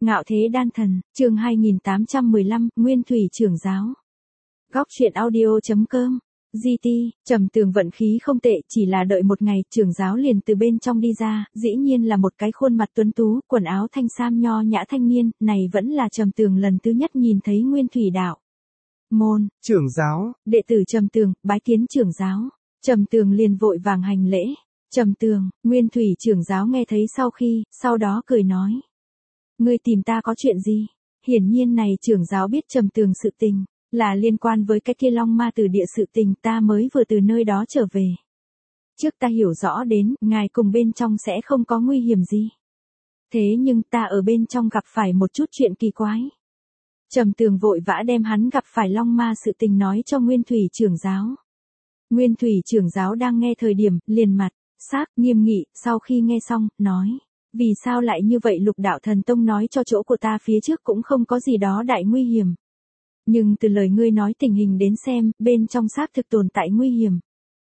Ngạo thế đan thần, chương 2815, Nguyên Thủy trưởng giáo. Góc truyện audio.com. GT, Trầm Tường vận khí không tệ, chỉ là đợi một ngày, trưởng giáo liền từ bên trong đi ra, dĩ nhiên là một cái khuôn mặt tuấn tú, quần áo thanh sam nho nhã thanh niên, này vẫn là Trầm Tường lần thứ nhất nhìn thấy Nguyên Thủy đạo. Môn, trưởng giáo, đệ tử Trầm Tường, bái kiến trưởng giáo. Trầm Tường liền vội vàng hành lễ. Trầm Tường, Nguyên Thủy trưởng giáo nghe thấy sau đó cười nói. Ngươi tìm ta có chuyện gì? Hiển nhiên này trưởng giáo biết Trầm Tường sự tình, là liên quan với cái kia Long Ma Tử Địa sự tình, ta mới vừa từ nơi đó trở về. Trước ta hiểu rõ đến, ngài cùng bên trong sẽ không có nguy hiểm gì. Thế nhưng ta ở bên trong gặp phải một chút chuyện kỳ quái. Trầm Tường vội vã đem hắn gặp phải Long Ma sự tình nói cho Nguyên Thủy trưởng giáo. Nguyên Thủy trưởng giáo đang nghe thời điểm, liền mặt, sắc, nghiêm nghị, sau khi nghe xong, nói. Vì sao lại như vậy Lục Đạo Thần Tông nói cho chỗ của ta phía trước cũng không có gì đó đại nguy hiểm. Nhưng từ lời ngươi nói tình hình đến xem, bên trong xác thực tồn tại nguy hiểm.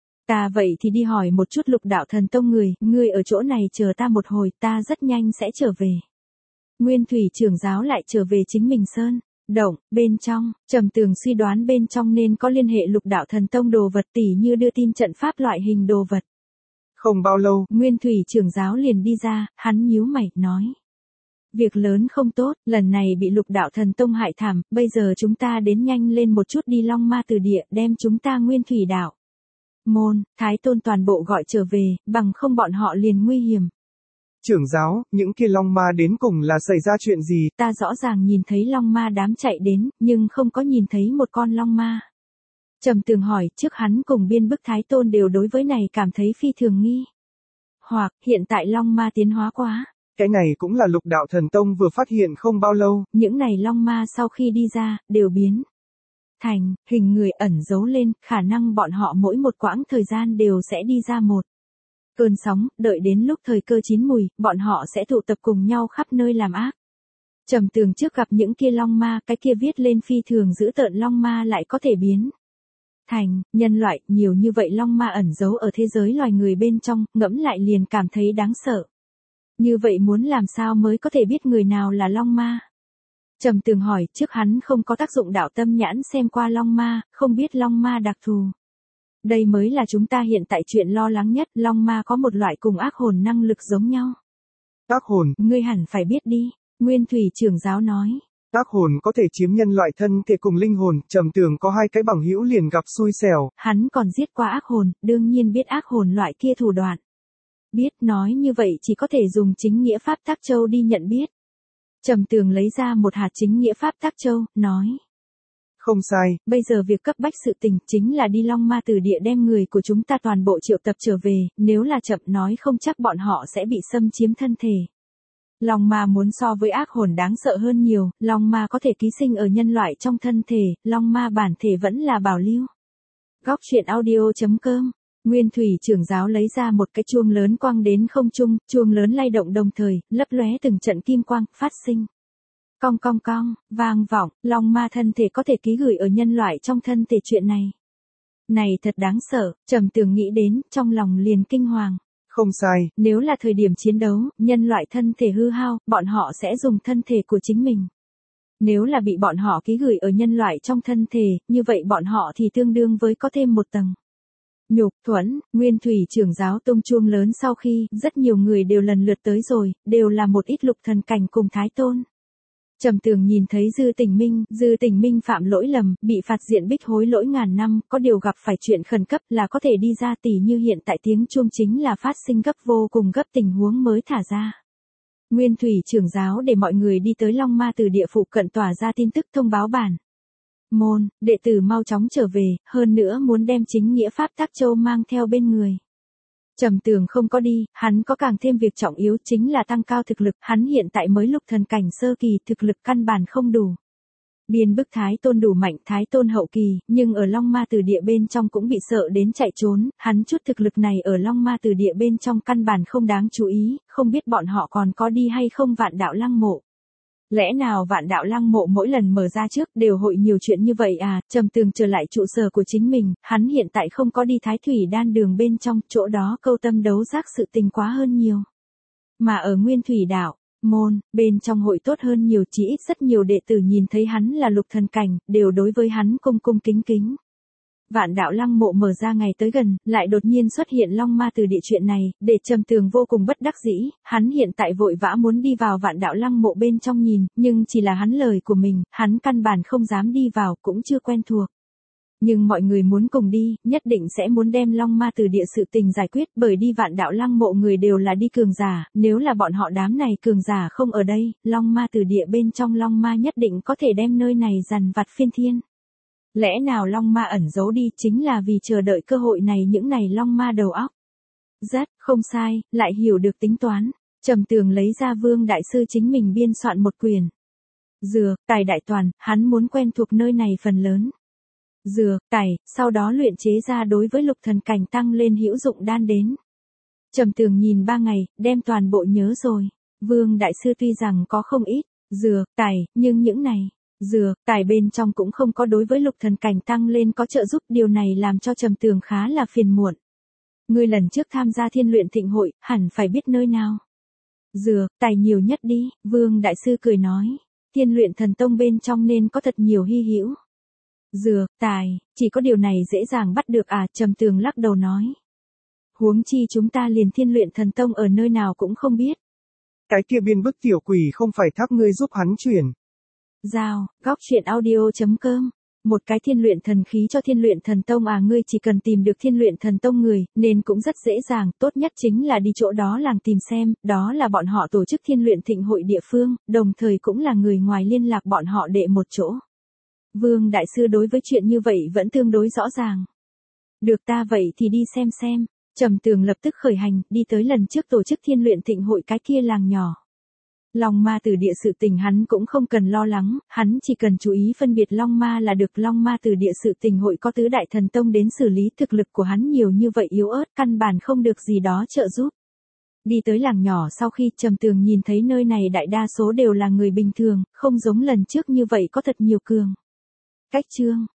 Ta vậy thì đi hỏi một chút Lục Đạo Thần Tông người, ngươi ở chỗ này chờ ta một hồi, ta rất nhanh sẽ trở về. Nguyên Thủy trưởng giáo lại trở về chính mình sơn. Động, bên trong, Trầm Tường suy đoán bên trong nên có liên hệ Lục Đạo Thần Tông đồ vật tỉ như đưa tin trận pháp loại hình đồ vật. Không bao lâu, Nguyên Thủy trưởng giáo liền đi ra, hắn nhíu mày, nói. Việc lớn không tốt, lần này bị Lục Đạo Thần Tông hại thảm, bây giờ chúng ta đến nhanh lên một chút đi Long Ma Tử Địa, đem chúng ta Nguyên Thủy đạo. Môn, Thái Tôn toàn bộ gọi trở về, bằng không bọn họ liền nguy hiểm. Trưởng giáo, những kia Long Ma đến cùng là xảy ra chuyện gì? Ta rõ ràng nhìn thấy Long Ma đám chạy đến, nhưng không có nhìn thấy một con Long Ma. Trầm Tường hỏi, trước hắn cùng Biên Bức Thái Tôn đều đối với này cảm thấy phi thường nghi. Hoặc, hiện tại Long Ma tiến hóa quá. Cái này cũng là Lục Đạo Thần Tông vừa phát hiện không bao lâu. Những này Long Ma sau khi đi ra, đều biến thành hình người ẩn giấu lên, khả năng bọn họ mỗi một quãng thời gian đều sẽ đi ra một cơn sóng, đợi đến lúc thời cơ chín mùi, bọn họ sẽ tụ tập cùng nhau khắp nơi làm ác. Trầm Tường trước gặp những kia Long Ma, cái kia viết lên phi thường dữ tợn Long Ma lại có thể biến thành nhân loại, nhiều như vậy Long Ma ẩn giấu ở thế giới loài người bên trong, ngẫm lại liền cảm thấy đáng sợ. Như vậy muốn làm sao mới có thể biết người nào là Long Ma? Trầm Tường hỏi, trước hắn không có tác dụng đạo tâm nhãn xem qua Long Ma, không biết Long Ma đặc thù. Đây mới là chúng ta hiện tại chuyện lo lắng nhất, Long Ma có một loại cùng ác hồn năng lực giống nhau. Ác hồn? Ngươi hẳn phải biết đi, Nguyên Thủy trưởng giáo nói. Ác hồn có thể chiếm nhân loại thân thể cùng linh hồn, Trầm Tường có hai cái bằng hữu liền gặp xui xẻo. Hắn còn giết qua ác hồn, đương nhiên biết ác hồn loại kia thủ đoạn. Biết nói như vậy chỉ có thể dùng chính nghĩa pháp tắc châu đi nhận biết. Trầm Tường lấy ra một hạt chính nghĩa pháp tắc châu, nói. Không sai. Bây giờ việc cấp bách sự tình chính là đi Long Ma Tử Địa đem người của chúng ta toàn bộ triệu tập trở về, nếu là chậm nói không chắc bọn họ sẽ bị xâm chiếm thân thể. Long Ma muốn so với ác hồn đáng sợ hơn nhiều, Long Ma có thể ký sinh ở nhân loại trong thân thể, Long Ma bản thể vẫn là bảo lưu. Góc truyện audio.com. Nguyên Thủy trưởng giáo lấy ra một cái chuông lớn quang đến không trung, chuông lớn lay động đồng thời, lấp lóe từng trận kim quang, phát sinh. Cong cong cong, vang vọng, Long Ma thân thể có thể ký gửi ở nhân loại trong thân thể chuyện này. Này thật đáng sợ, Trầm Tường nghĩ đến, trong lòng liền kinh hoàng. Không sai. Nếu là thời điểm chiến đấu, nhân loại thân thể hư hao, bọn họ sẽ dùng thân thể của chính mình. Nếu là bị bọn họ ký gửi ở nhân loại trong thân thể, như vậy bọn họ thì tương đương với có thêm một tầng. Nhục thuẫn, Nguyên Thủy trưởng giáo tung chuông lớn sau khi, rất nhiều người đều lần lượt tới rồi, đều là một ít lục thần cảnh cùng Thái Tôn. Trầm Tường nhìn thấy Dư Tình Minh phạm lỗi lầm, bị phạt diện bích hối lỗi ngàn năm, có điều gặp phải chuyện khẩn cấp là có thể đi ra tỉ như hiện tại tiếng chuông chính là phát sinh gấp vô cùng gấp tình huống mới thả ra. Nguyên Thủy trưởng giáo để mọi người đi tới Long Ma Tử Địa phụ cận tỏa ra tin tức thông báo bản. Môn, đệ tử mau chóng trở về, hơn nữa muốn đem chính nghĩa pháp tắc châu mang theo bên người. Trầm Tường không có đi, hắn có càng thêm việc trọng yếu chính là tăng cao thực lực, hắn hiện tại mới lục thần cảnh sơ kỳ, thực lực căn bản không đủ. Biên Bức Thái Tôn đủ mạnh, Thái Tôn hậu kỳ, nhưng ở Long Ma Tử Địa bên trong cũng bị sợ đến chạy trốn, hắn chút thực lực này ở Long Ma Tử Địa bên trong căn bản không đáng chú ý, không biết bọn họ còn có đi hay không Vạn Đạo Lăng Mộ. Lẽ nào Vạn Đạo Lăng Mộ mỗi lần mở ra trước đều hội nhiều chuyện như vậy à? Trầm Tường trở lại trụ sở của chính mình, hắn hiện tại không có đi Thái Thủy Đan đường bên trong, chỗ đó câu tâm đấu giác sự tình quá hơn nhiều. Mà ở Nguyên Thủy đạo, Môn, bên trong hội tốt hơn nhiều, chỉ ít rất nhiều đệ tử nhìn thấy hắn là Lục Thần Cảnh, đều đối với hắn cung cung kính kính. Vạn đạo lăng mộ mở ra ngày tới gần, lại đột nhiên xuất hiện long ma từ địa chuyện này, để Trầm Tường vô cùng bất đắc dĩ, hắn hiện tại vội vã muốn đi vào vạn đạo lăng mộ bên trong nhìn, nhưng chỉ là hắn lời của mình, hắn căn bản không dám đi vào, cũng chưa quen thuộc. Nhưng mọi người muốn cùng đi, nhất định sẽ muốn đem long ma từ địa sự tình giải quyết, bởi đi vạn đạo lăng mộ người đều là đi cường giả, nếu là bọn họ đám này cường giả không ở đây, long ma từ địa bên trong long ma nhất định có thể đem nơi này dằn vặt phiên thiên. Lẽ nào long ma ẩn giấu đi chính là vì chờ đợi cơ hội này, những này long ma đầu óc. Rất, không sai, lại hiểu được tính toán. Trầm Tường lấy ra Vương Đại Sư chính mình biên soạn một quyển. Dừa, cải đại toàn, hắn muốn quen thuộc nơi này phần lớn. Dừa, cải, sau đó luyện chế ra đối với Lục Thần Cảnh tăng lên hữu dụng đan đến. Trầm Tường nhìn 3 ngày, đem toàn bộ nhớ rồi. Vương Đại Sư tuy rằng có không ít, dừa, cải, nhưng những này, dừa, cải bên trong cũng không có đối với Lục Thần Cảnh tăng lên có trợ giúp, điều này làm cho Trầm Tường khá là phiền muộn. Ngươi lần trước tham gia Thiên Luyện Thịnh hội, hẳn phải biết nơi nào. Dừa, cải nhiều nhất đi, Vương Đại Sư cười nói. Thiên Luyện Thần Tông bên trong nên có thật nhiều hy hữu. Dừa, tài, chỉ có điều này dễ dàng bắt được à, Trầm Tường lắc đầu nói. Huống chi chúng ta liền Thiên Luyện Thần Tông ở nơi nào cũng không biết. Cái kia biên bức tiểu quỷ không phải tháp ngươi giúp hắn chuyển. Giao, góc chuyện audio.com. Một cái thiên luyện thần khí cho Thiên Luyện Thần Tông à, ngươi chỉ cần tìm được Thiên Luyện Thần Tông người, nên cũng rất dễ dàng, tốt nhất chính là đi chỗ đó làng tìm xem, đó là bọn họ tổ chức Thiên Luyện Thịnh hội địa phương, đồng thời cũng là người ngoài liên lạc bọn họ đệ một chỗ. Vương Đại Sư đối với chuyện như vậy vẫn tương đối rõ ràng. Được, ta vậy thì đi xem. Trầm Tường lập tức khởi hành, đi tới lần trước tổ chức Thiên Luyện Thịnh hội cái kia làng nhỏ. Long ma từ địa sự tình hắn cũng không cần lo lắng, hắn chỉ cần chú ý phân biệt long ma là được. Long ma từ địa sự tình hội có tứ đại thần tông đến xử lý, thực lực của hắn nhiều như vậy yếu ớt, căn bản không được gì đó trợ giúp. Đi tới làng nhỏ sau khi Trầm Tường nhìn thấy nơi này đại đa số đều là người bình thường, không giống lần trước như vậy có thật nhiều cường. Cách chương